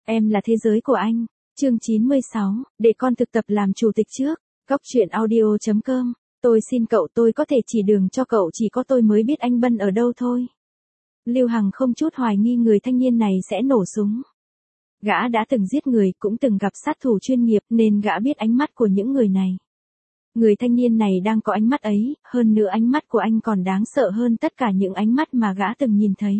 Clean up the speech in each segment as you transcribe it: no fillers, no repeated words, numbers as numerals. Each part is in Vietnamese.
Em là thế giới của anh. Chương 96, để con thực tập làm chủ tịch trước. Góc truyện audio.com. Tôi xin cậu, tôi có thể chỉ đường cho cậu, chỉ có tôi mới biết anh Bân ở đâu thôi. Lưu Hằng không chút hoài nghi người thanh niên này sẽ nổ súng. Gã đã từng giết người, cũng từng gặp sát thủ chuyên nghiệp, nên gã biết ánh mắt của những người này. Người thanh niên này đang có ánh mắt ấy, hơn nữa ánh mắt của anh còn đáng sợ hơn tất cả những ánh mắt mà gã từng nhìn thấy.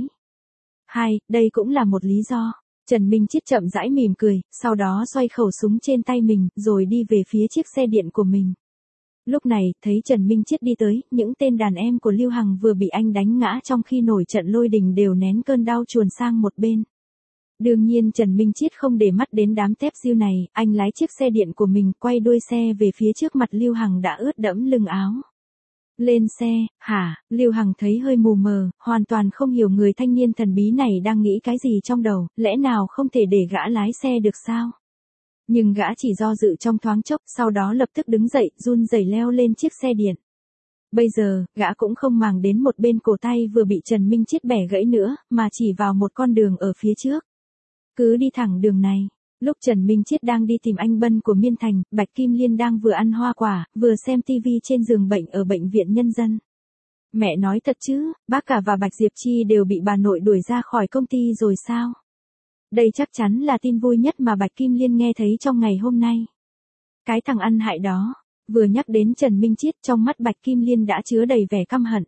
Đây cũng là một lý do. Trần Minh Chiết chậm rãi mỉm cười, sau đó xoay khẩu súng trên tay mình, rồi đi về phía chiếc xe điện của mình. Lúc này, thấy Trần Minh Chiết đi tới, những tên đàn em của Lưu Hằng vừa bị anh đánh ngã trong khi nổi trận lôi đình đều nén cơn đau chuồn sang một bên. Đương nhiên Trần Minh Chiết không để mắt đến đám tép diêu này, anh lái chiếc xe điện của mình quay đuôi xe về phía trước mặt Lưu Hằng đã ướt đẫm lưng áo. Lên xe, hả? Lưu Hằng thấy hơi mù mờ, hoàn toàn không hiểu người thanh niên thần bí này đang nghĩ cái gì trong đầu, lẽ nào không thể để gã lái xe được sao? Nhưng gã chỉ do dự trong thoáng chốc, sau đó lập tức đứng dậy, run rẩy leo lên chiếc xe điện. Bây giờ, gã cũng không màng đến một bên cổ tay vừa bị Trần Minh Chiết bẻ gãy nữa, mà chỉ vào một con đường ở phía trước. Cứ đi thẳng đường này. Lúc Trần Minh Chiết đang đi tìm anh Bân của Miên Thành, Bạch Kim Liên đang vừa ăn hoa quả, vừa xem tivi trên giường bệnh ở bệnh viện nhân dân. Mẹ nói thật chứ, bác cả và Bạch Diệp Chi đều bị bà nội đuổi ra khỏi công ty rồi sao? Đây chắc chắn là tin vui nhất mà Bạch Kim Liên nghe thấy trong ngày hôm nay. Cái thằng ăn hại đó, vừa nhắc đến Trần Minh Chiết trong mắt Bạch Kim Liên đã chứa đầy vẻ căm hận.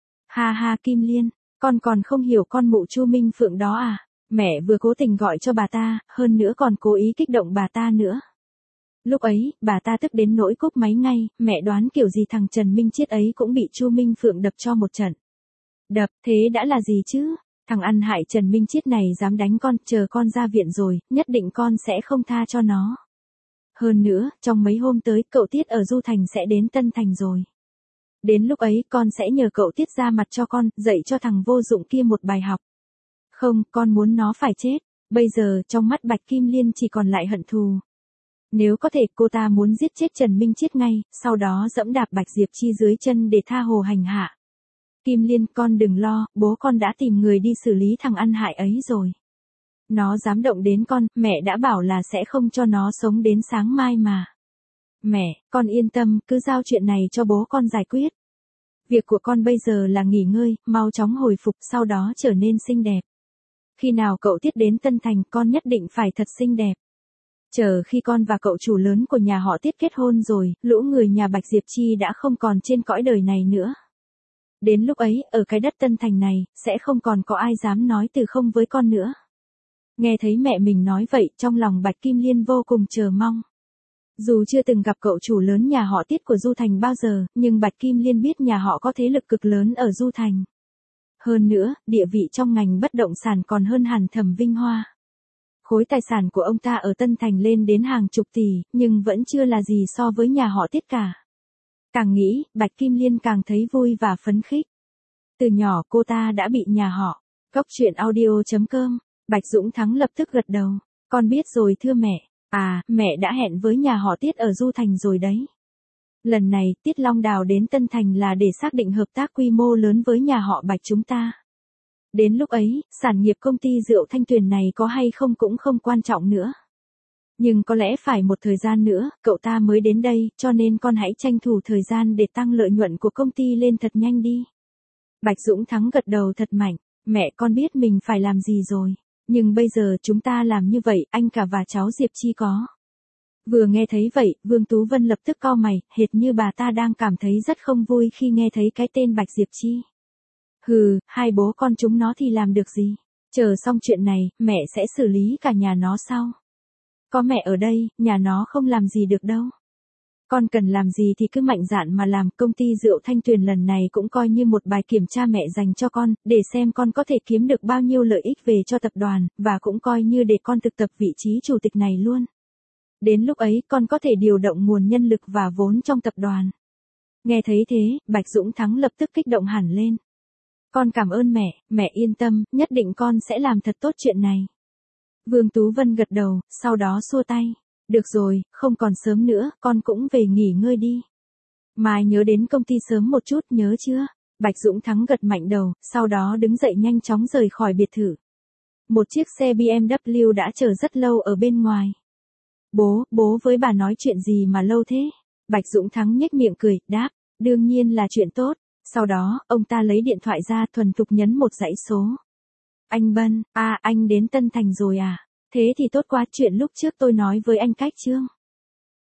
Ha Kim Liên, con còn không hiểu con mụ Chu Minh Phượng đó à? Mẹ vừa cố tình gọi cho bà ta, hơn nữa còn cố ý kích động bà ta nữa. Lúc ấy, bà ta tức đến nỗi cúp máy ngay, mẹ đoán kiểu gì thằng Trần Minh Chiết ấy cũng bị Chu Minh Phượng đập cho một trận. Đập, thế đã là gì chứ? Thằng ăn hại Trần Minh Chiết này dám đánh con, chờ con ra viện rồi, nhất định con sẽ không tha cho nó. Hơn nữa, trong mấy hôm tới, cậu Tiết ở Du Thành sẽ đến Tân Thành rồi. Đến lúc ấy, con sẽ nhờ cậu Tiết ra mặt cho con, dạy cho thằng vô dụng kia một bài học. Không, con muốn nó phải chết. Bây giờ, trong mắt Bạch Kim Liên chỉ còn lại hận thù. Nếu có thể, cô ta muốn giết chết Trần Minh Chiết ngay, sau đó dẫm đạp Bạch Diệp Chi dưới chân để tha hồ hành hạ. Kim Liên, con đừng lo, bố con đã tìm người đi xử lý thằng ăn hại ấy rồi. Nó dám động đến con, mẹ đã bảo là sẽ không cho nó sống đến sáng mai mà. Mẹ, con yên tâm, cứ giao chuyện này cho bố con giải quyết. Việc của con bây giờ là nghỉ ngơi, mau chóng hồi phục, sau đó trở nên xinh đẹp. Khi nào cậu Tiết đến Tân Thành, con nhất định phải thật xinh đẹp. Chờ khi con và cậu chủ lớn của nhà họ Tiết kết hôn rồi, lũ người nhà Bạch Diệp Chi đã không còn trên cõi đời này nữa. Đến lúc ấy, ở cái đất Tân Thành này, sẽ không còn có ai dám nói từ không với con nữa. Nghe thấy mẹ mình nói vậy, trong lòng Bạch Kim Liên vô cùng chờ mong. Dù chưa từng gặp cậu chủ lớn nhà họ Tiết của Du Thành bao giờ, nhưng Bạch Kim Liên biết nhà họ có thế lực cực lớn ở Du Thành. Hơn nữa, địa vị trong ngành bất động sản còn hơn hẳn Thẩm Vinh Hoa. Khối tài sản của ông ta ở Tân Thành lên đến hàng chục tỷ, nhưng vẫn chưa là gì so với nhà họ Tiết cả. Càng nghĩ, Bạch Kim Liên càng thấy vui và phấn khích. Từ nhỏ cô ta đã bị nhà họ. Góc truyện audio.com. Bạch Dũng Thắng lập tức gật đầu. Con biết rồi thưa mẹ. Mẹ đã hẹn với nhà họ Tiết ở Du Thành rồi đấy. Lần này, Tiết Long Đào đến Tân Thành là để xác định hợp tác quy mô lớn với nhà họ Bạch chúng ta. Đến lúc ấy, sản nghiệp công ty rượu Thanh Tuyền này có hay không cũng không quan trọng nữa. Nhưng có lẽ phải một thời gian nữa, cậu ta mới đến đây, cho nên con hãy tranh thủ thời gian để tăng lợi nhuận của công ty lên thật nhanh đi. Bạch Dũng Thắng gật đầu thật mạnh. Mẹ, con biết mình phải làm gì rồi. Nhưng bây giờ chúng ta làm như vậy, anh cả và cháu Diệp Chi có. Vừa nghe thấy vậy, Vương Tú Vân lập tức cau mày, hệt như bà ta đang cảm thấy rất không vui khi nghe thấy cái tên Bạch Diệp Chi. Hai bố con chúng nó thì làm được gì? Chờ xong chuyện này, mẹ sẽ xử lý cả nhà nó sau. Có mẹ ở đây, nhà nó không làm gì được đâu. Con cần làm gì thì cứ mạnh dạn mà làm, công ty rượu Thanh Tuyền lần này cũng coi như một bài kiểm tra mẹ dành cho con, để xem con có thể kiếm được bao nhiêu lợi ích về cho tập đoàn, và cũng coi như để con thực tập vị trí chủ tịch này luôn. Đến lúc ấy con có thể điều động nguồn nhân lực và vốn trong tập đoàn. Nghe thấy thế, Bạch Dũng Thắng lập tức kích động hẳn lên. Con cảm ơn mẹ yên tâm, nhất định con sẽ làm thật tốt chuyện này. Vương Tú Vân gật đầu, sau đó xua tay. Được rồi, không còn sớm nữa, con cũng về nghỉ ngơi đi. Mai nhớ đến công ty sớm một chút, nhớ chưa? Bạch Dũng Thắng gật mạnh đầu, sau đó đứng dậy nhanh chóng rời khỏi biệt thự. Một chiếc xe BMW đã chờ rất lâu ở bên ngoài. Bố với bà nói chuyện gì mà lâu thế? Bạch Dũng Thắng nhếch miệng cười, đáp, đương nhiên là chuyện tốt. Sau đó, ông ta lấy điện thoại ra thuần thục nhấn một dãy số. Anh Bân, anh đến Tân Thành rồi à? Thế thì tốt quá, chuyện lúc trước tôi nói với anh Cách Trương.